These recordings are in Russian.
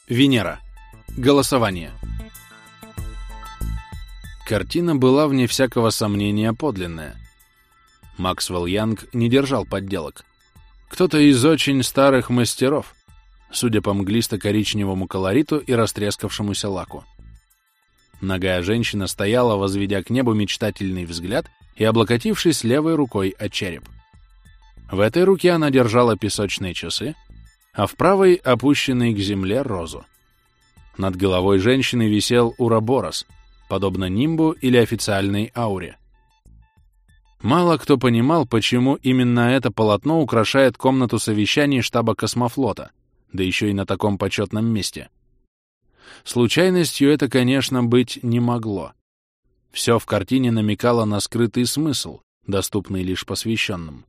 Венера. Голосование. Картина была, вне всякого сомнения, подлинная. Максвелл Янг не держал подделок. Кто-то из очень старых мастеров, судя по мглисто-коричневому колориту и растрескавшемуся лаку. Нагая женщина стояла, возведя к небу мечтательный взгляд и облокотившись левой рукой о череп. В этой руке она держала песочные часы, а в правой — опущенной к земле розу. Над головой женщины висел уроборос, подобно нимбу или официальной ауре. Мало кто понимал, почему именно это полотно украшает комнату совещаний штаба космофлота, да еще и на таком почетном месте. Случайностью это, конечно, быть не могло. Все в картине намекало на скрытый смысл, доступный лишь посвященным.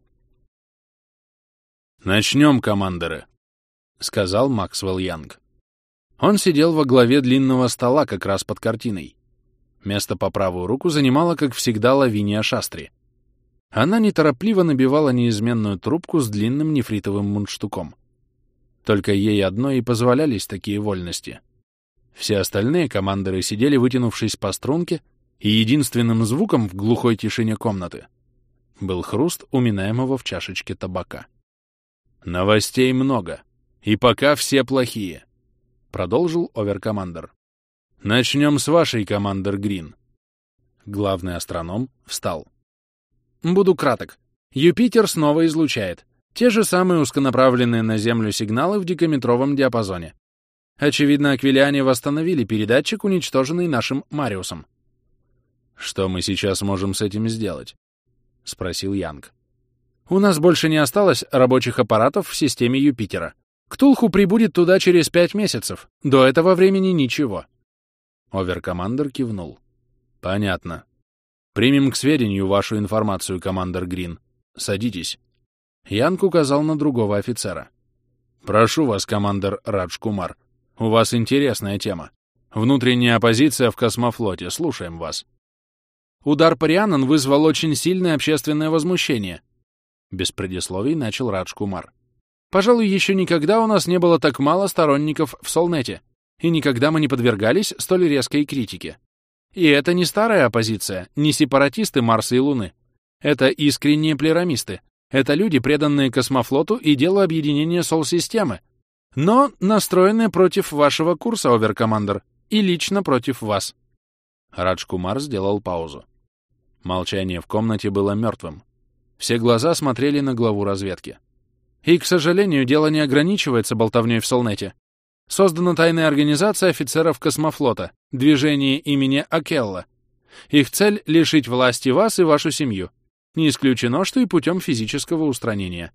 «Начнем, командоры», — сказал Максвелл Янг. Он сидел во главе длинного стола как раз под картиной. Место по правую руку занимала, как всегда, Лавиния Шастри. Она неторопливо набивала неизменную трубку с длинным нефритовым мундштуком. Только ей одной и позволялись такие вольности. Все остальные командоры сидели, вытянувшись по струнке, и единственным звуком в глухой тишине комнаты был хруст уминаемого в чашечке табака. «Новостей много, и пока все плохие», — продолжил оверкомандер. «Начнем с вашей, командор Грин». Главный астроном встал. «Буду краток. Юпитер снова излучает. Те же самые узконаправленные на Землю сигналы в декаметровом диапазоне. Очевидно, аквилиане восстановили передатчик, уничтоженный нашим Мариусом». «Что мы сейчас можем с этим сделать?» — спросил Янг. «У нас больше не осталось рабочих аппаратов в системе Юпитера. Ктулху прибудет туда через 5 месяцев. До этого времени ничего». Оверкомандер кивнул. «Понятно. Примем к сведению вашу информацию, командор Грин. Садитесь». Янг указал на другого офицера. «Прошу вас, командор Радж Кумар. У вас интересная тема. Внутренняя оппозиция в космофлоте. Слушаем вас». «Удар по Рианнан вызвал очень сильное общественное возмущение», — без предисловий начал Радж Кумар. «Пожалуй, еще никогда у нас не было так мало сторонников в Солнете, и никогда мы не подвергались столь резкой критике. И это не старая оппозиция, не сепаратисты Марса и Луны. Это искренние плерамисты. Это люди, преданные космофлоту и делу объединения Сол-системы, но настроенные против вашего курса, оверкомандер, и лично против вас». Радж Кумар сделал паузу. Молчание в комнате было мертвым. Все глаза смотрели на главу разведки. «И, к сожалению, дело не ограничивается болтовней в Солнете. Создана тайная организация офицеров космофлота, движение имени Акелла. Их цель — лишить власти вас и вашу семью. Не исключено, что и путем физического устранения».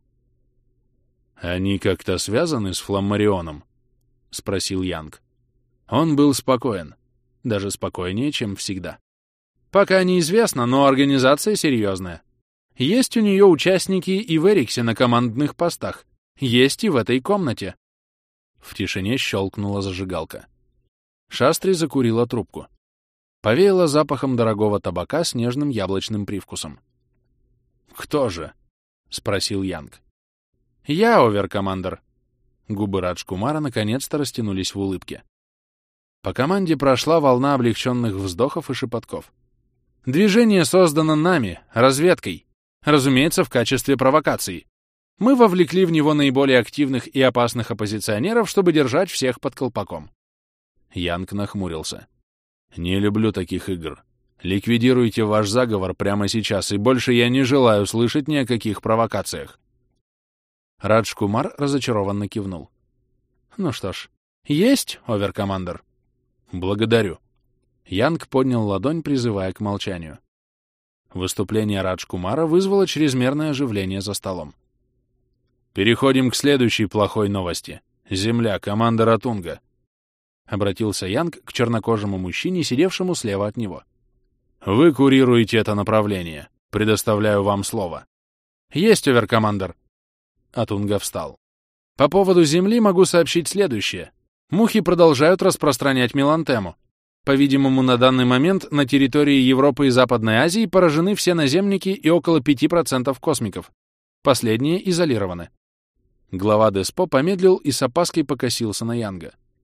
«Они как-то связаны с Фламмарионом?» — спросил Янг. Он был спокоен. Даже спокойнее, чем всегда. «Пока неизвестно, но организация серьезная. Есть у нее участники и в Эриксе на командных постах. Есть и в этой комнате». В тишине щелкнула зажигалка. Шастри закурила трубку. Повеяло запахом дорогого табака с нежным яблочным привкусом. «Кто же?» — спросил Янг. «Я, оверкомандер». Губы Радж Кумара наконец-то растянулись в улыбке. По команде прошла волна облегченных вздохов и шепотков. «Движение создано нами, разведкой. Разумеется, в качестве провокации. Мы вовлекли в него наиболее активных и опасных оппозиционеров, чтобы держать всех под колпаком». Янг нахмурился. «Не люблю таких игр. Ликвидируйте ваш заговор прямо сейчас, и больше я не желаю слышать ни о каких провокациях». Радж Кумар разочарованно кивнул. «Ну что ж, есть, оверкомандер?» «Благодарю». Янг поднял ладонь, призывая к молчанию. Выступление Радж Кумара вызвало чрезмерное оживление за столом. «Переходим к следующей плохой новости. Земля, команда Ратунга», — обратился Янг к чернокожему мужчине, сидевшему слева от него. «Вы курируете это направление. Предоставляю вам слово». «Есть, оверкомандер». Атунга встал. «По поводу Земли могу сообщить следующее. Мухи продолжают распространять мелантему. По-видимому, на данный момент на территории Европы и Западной Азии поражены все наземники и около 5% космиков. Последние изолированы». Глава Деспо помедлил и с опаской покосился на Янга.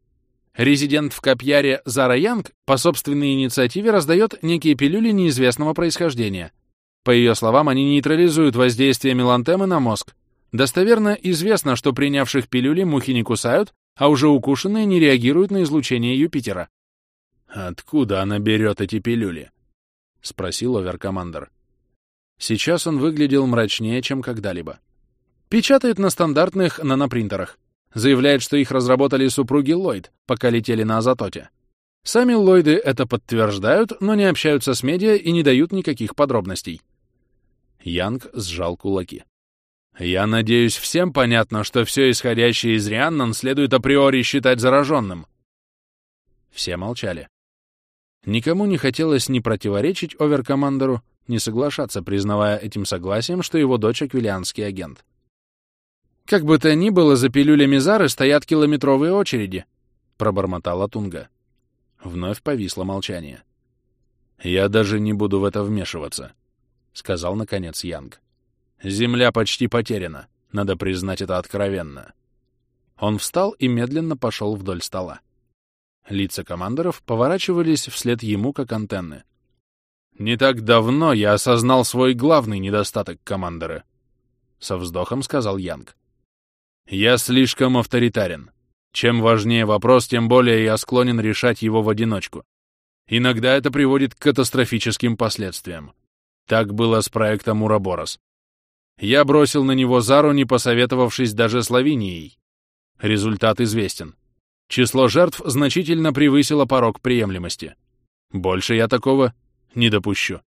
Резидент в Копьяре Зара Янг по собственной инициативе раздает некие пилюли неизвестного происхождения. По ее словам, они нейтрализуют воздействие мелантемы на мозг. Достоверно известно, что принявших пилюли мухи не кусают, а уже укушенные не реагируют на излучение Юпитера. «Откуда она берет эти пилюли?» — спросил оверкомандер. Сейчас он выглядел мрачнее, чем когда-либо. Печатает на стандартных нанопринтерах. Заявляет, что их разработали супруги Ллойд, пока летели на Азатоте. Сами Ллойды это подтверждают, но не общаются с медиа и не дают никаких подробностей. Янг сжал кулаки. «Я надеюсь, всем понятно, что все исходящее из Рианнан следует априори считать зараженным». Все молчали. Никому не хотелось ни противоречить оверкомандеру, ни соглашаться, признавая этим согласием, что его дочь аквилианский агент. «Как бы то ни было, за пилюлями Зары стоят километровые очереди», — пробормотала Тунга. Вновь повисло молчание. «Я даже не буду в это вмешиваться», — сказал, наконец, Янг. «Земля почти потеряна. Надо признать это откровенно». Он встал и медленно пошел вдоль стола. Лица командоров поворачивались вслед ему, как антенны. «Не так давно я осознал свой главный недостаток, командоры», — со вздохом сказал Янг. «Я слишком авторитарен. Чем важнее вопрос, тем более я склонен решать его в одиночку. Иногда это приводит к катастрофическим последствиям. Так было с проектом Ураборос. Я бросил на него Зару, не посоветовавшись даже с Лавинией. Результат известен. Число жертв значительно превысило порог приемлемости. Больше я такого не допущу».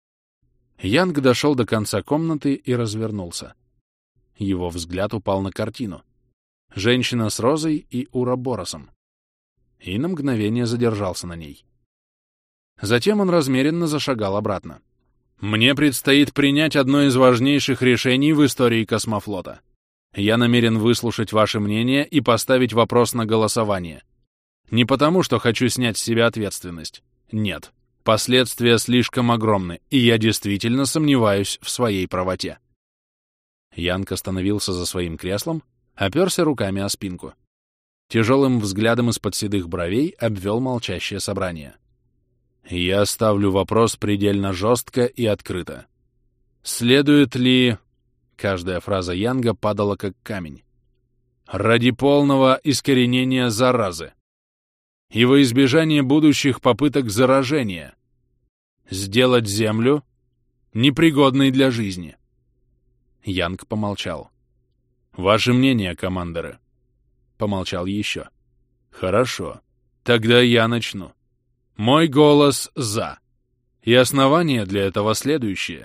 Янг дошел до конца комнаты и развернулся. Его взгляд упал на картину. Женщина с розой и Ураборосом. И на мгновение задержался на ней. Затем он размеренно зашагал обратно. «Мне предстоит принять одно из важнейших решений в истории космофлота. Я намерен выслушать ваше мнение и поставить вопрос на голосование. Не потому, что хочу снять с себя ответственность. Нет. Последствия слишком огромны, и я действительно сомневаюсь в своей правоте». Янг остановился за своим креслом, оперся руками о спинку. Тяжелым взглядом из-под седых бровей обвел молчащее собрание. «Я ставлю вопрос предельно жестко и открыто. Следует ли...» Каждая фраза Янга падала как камень. «Ради полного искоренения заразы и во избежание будущих попыток заражения сделать Землю непригодной для жизни». Янг помолчал. «Ваше мнение, командоры?» Помолчал еще. «Хорошо. Тогда я начну. Мой голос «за». И основание для этого следующее».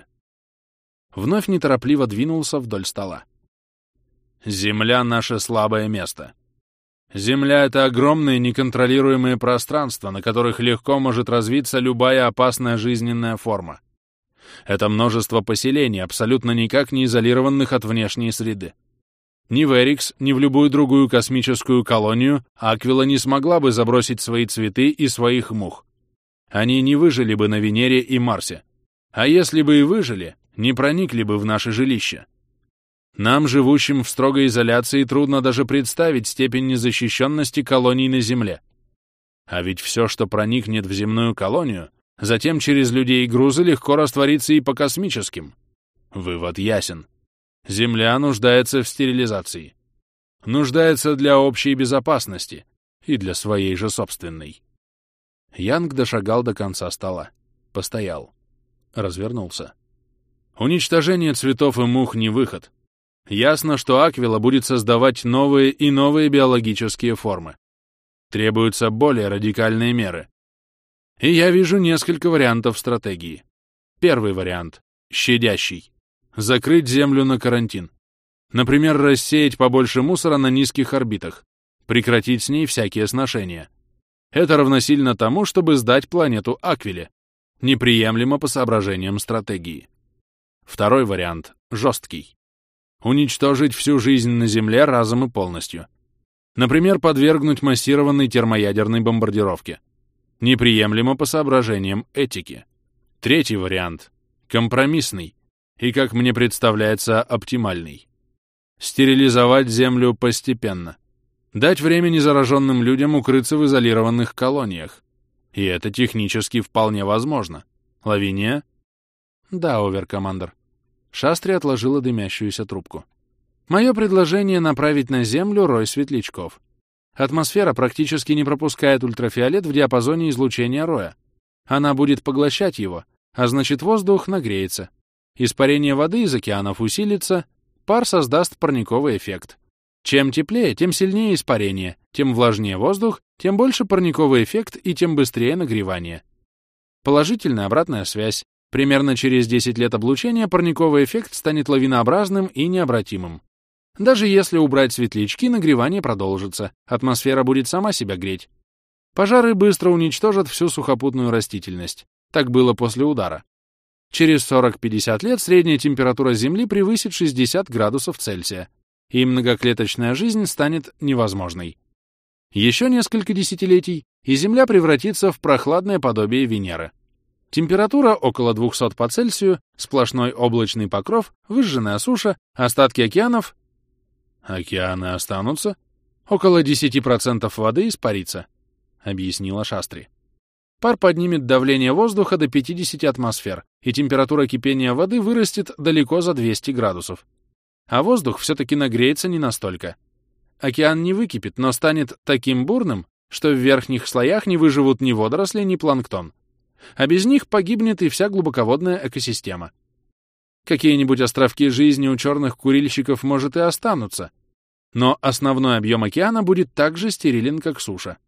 Вновь неторопливо двинулся вдоль стола. «Земля — наше слабое место. Земля — это огромные неконтролируемые пространства, на которых легко может развиться любая опасная жизненная форма. Это множество поселений, абсолютно никак не изолированных от внешней среды. Ни в Эрикс, ни в любую другую космическую колонию Аквила не смогла бы забросить свои цветы и своих мух. Они не выжили бы на Венере и Марсе. А если бы и выжили, не проникли бы в наше жилище. Нам, живущим в строгой изоляции, трудно даже представить степень незащищенности колоний на Земле. А ведь все, что проникнет в земную колонию, затем через людей и грузы легко растворится и по космическим. Вывод ясен. Земля нуждается в стерилизации. Нуждается для общей безопасности и для своей же собственной. Янг дошагал до конца стола. Постоял. Развернулся. Уничтожение цветов и мух не выход. Ясно, что Аквила будет создавать новые и новые биологические формы. Требуются более радикальные меры. И я вижу несколько вариантов стратегии. Первый вариант — щадящий. Закрыть Землю на карантин. Например, рассеять побольше мусора на низких орбитах. Прекратить с ней всякие сношения. Это равносильно тому, чтобы сдать планету Аквиле. Неприемлемо по соображениям стратегии. Второй вариант — жесткий. Уничтожить всю жизнь на Земле разом и полностью. Например, подвергнуть массированной термоядерной бомбардировке. Неприемлемо по соображениям этики. Третий вариант — компромиссный и, как мне представляется, оптимальный. Стерилизовать Землю постепенно. Дать время незараженным людям укрыться в изолированных колониях. И это технически вполне возможно. Лавиния? Да, оверкомандер. Шастри отложила дымящуюся трубку. Мое предложение — направить на Землю рой светлячков. Атмосфера практически не пропускает ультрафиолет в диапазоне излучения роя. Она будет поглощать его, а значит воздух нагреется. Испарение воды из океанов усилится, пар создаст парниковый эффект. Чем теплее, тем сильнее испарение, тем влажнее воздух, тем больше парниковый эффект и тем быстрее нагревание. Положительная обратная связь. Примерно через 10 лет облучения парниковый эффект станет лавинообразным и необратимым. Даже если убрать светлячки, нагревание продолжится, атмосфера будет сама себя греть. Пожары быстро уничтожат всю сухопутную растительность. Так было после удара. Через 40-50 лет средняя температура Земли превысит 60 градусов Цельсия, и многоклеточная жизнь станет невозможной. Еще несколько десятилетий, и Земля превратится в прохладное подобие Венеры. Температура около 200 по Цельсию, сплошной облачный покров, выжженная суша, остатки океанов. Океаны останутся? Около 10% воды испарится, объяснила Шастри. Пар поднимет давление воздуха до 50 атмосфер, и температура кипения воды вырастет далеко за 200 градусов. А воздух все-таки нагреется не настолько. Океан не выкипит, но станет таким бурным, что в верхних слоях не выживут ни водоросли, ни планктон. А без них погибнет и вся глубоководная экосистема. Какие-нибудь островки жизни у черных курильщиков, может, и останутся, но основной объем океана будет так же стерилен, как суша.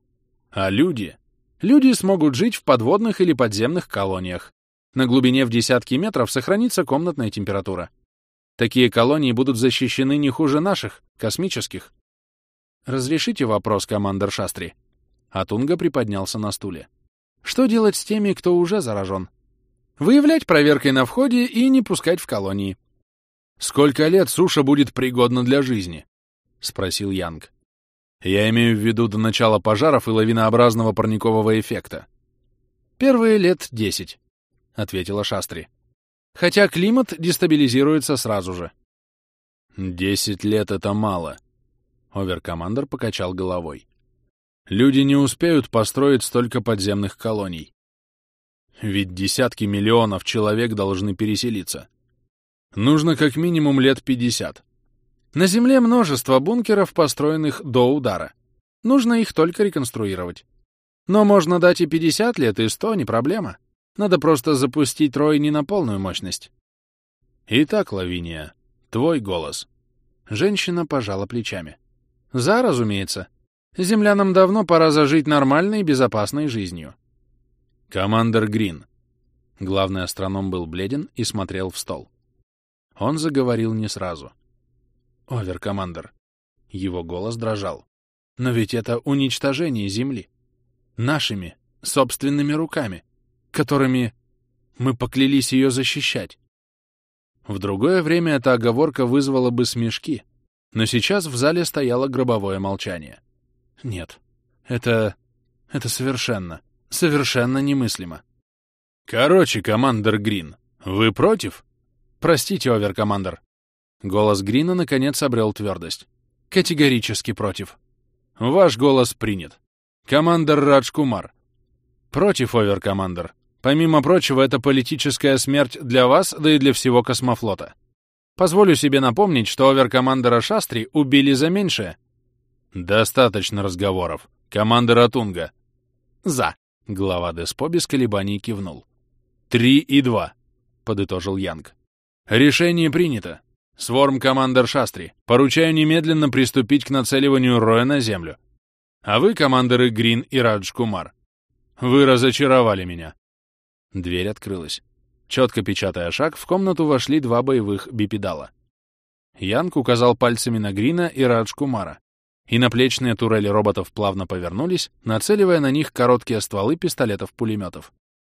А люди? Люди смогут жить в подводных или подземных колониях. На глубине в десятки метров сохранится комнатная температура. Такие колонии будут защищены не хуже наших, космических. Разрешите вопрос, командир Шастри? Атунга приподнялся на стуле. Что делать с теми, кто уже заражен? Выявлять проверкой на входе и не пускать в колонии. Сколько лет суша будет пригодна для жизни? Спросил Янг. Я имею в виду до начала пожаров и лавинообразного парникового эффекта. Первые лет 10, ответила Шастри. Хотя климат дестабилизируется сразу же. 10 лет — это мало. Оверкомандер покачал головой. Люди не успеют построить столько подземных колоний. Ведь десятки миллионов человек должны переселиться. Нужно как минимум лет 50. На Земле множество бункеров, построенных до удара. Нужно их только реконструировать. Но можно дать и 50 лет, и 100, не проблема. Надо просто запустить рой не на полную мощность. Итак, Лавиния, твой голос. Женщина пожала плечами. За, разумеется. Землянам давно пора зажить нормальной и безопасной жизнью. Командер Грин. Главный астроном был бледен и смотрел в стол. Он заговорил не сразу. Оверкомандер. Его голос дрожал. Но ведь это уничтожение Земли. Нашими, собственными руками, которыми мы поклялись ее защищать. В другое время эта оговорка вызвала бы смешки, но сейчас в зале стояло гробовое молчание. Нет, это совершенно немыслимо. Короче, командир Грин, вы против? Простите, оверкомандер. Голос Грина наконец обрел твердость. Категорически против. Ваш голос принят. Командир Радж Кумар. Против, оверкомандер. Помимо прочего, это политическая смерть для вас, да и для всего космофлота. Позволю себе напомнить, что оверкомандера Шастри убили за меньшее. Достаточно разговоров. Командир Атунга. За. Глава Деспо без колебаний кивнул. 3-2, подытожил Янг. Решение принято. Сворм-командер Шастри, поручаю немедленно приступить к нацеливанию роя на Землю. А вы, командиры Грин и Радж Кумар, вы разочаровали меня. Дверь открылась. Четко печатая шаг, в комнату вошли два боевых бипедала. Янг указал пальцами на Грина и Радж Кумара, и наплечные турели роботов плавно повернулись, нацеливая на них короткие стволы пистолетов-пулеметов.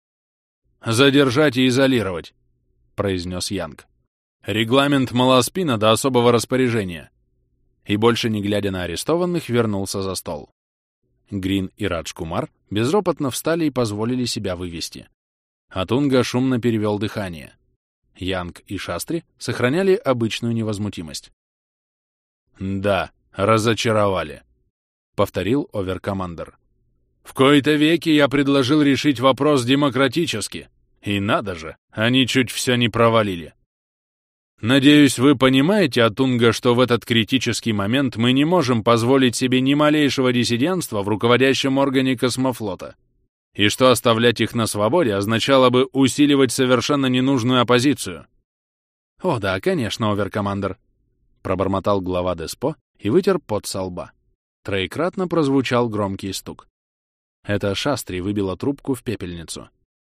«Задержать и изолировать», — произнес Янг. «Регламент Маласпина до особого распоряжения». И больше не глядя на арестованных, вернулся за стол. Грин и Радж Кумар безропотно встали и позволили себя вывести. Атунга шумно перевел дыхание. Янг и Шастри сохраняли обычную невозмутимость. «Да», разочаровали», — повторил оверкомандер. «В кои-то веки я предложил решить вопрос демократически. И надо же, они чуть все не провалили. Надеюсь, вы понимаете, Атунга, что в этот критический момент мы не можем позволить себе ни малейшего диссидентства в руководящем органе космофлота, и что оставлять их на свободе означало бы усиливать совершенно ненужную оппозицию». «О да, конечно, оверкомандер», — пробормотал глава Деспо и вытер пот со лба. Троекратно прозвучал громкий стук. Это Шастри выбила трубку в пепельницу.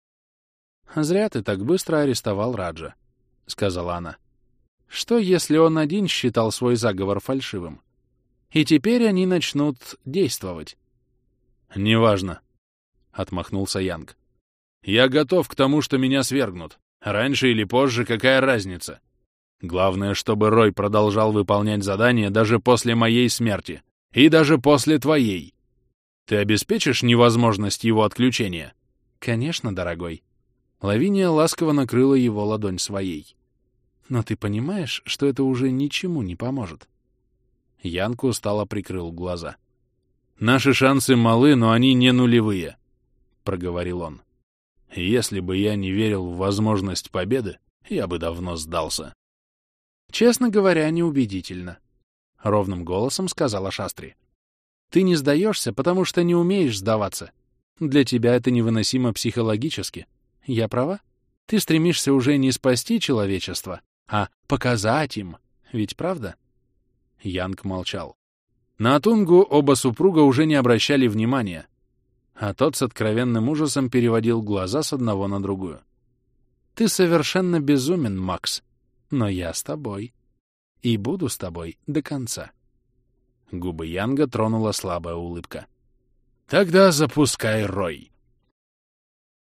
«Зря ты так быстро арестовал Раджа», — сказала она. «Что, если он один считал свой заговор фальшивым? И теперь они начнут действовать?» «Неважно», — отмахнулся Янг. «Я готов к тому, что меня свергнут. Раньше или позже, какая разница? Главное, чтобы Рой продолжал выполнять задание даже после моей смерти. И даже после твоей. Ты обеспечишь невозможность его отключения?» «Конечно, дорогой». Лавиния ласково накрыла его ладонь своей. «Но ты понимаешь, что это уже ничему не поможет?» Янг устало прикрыл глаза. «Наши шансы малы, но они не нулевые», — проговорил он. «Если бы я не верил в возможность победы, я бы давно сдался». «Честно говоря, неубедительно», — ровным голосом сказала Шастри. «Ты не сдаешься, потому что не умеешь сдаваться. Для тебя это невыносимо психологически. Я права? Ты стремишься уже не спасти человечество, а показать им. Ведь правда?» Янг молчал. На Атунгу оба супруга уже не обращали внимания, а тот с откровенным ужасом переводил глаза с одного на другую. «Ты совершенно безумен, Макс, но я с тобой. И буду с тобой до конца». Губы Янга тронула слабая улыбка. «Тогда запускай Рой».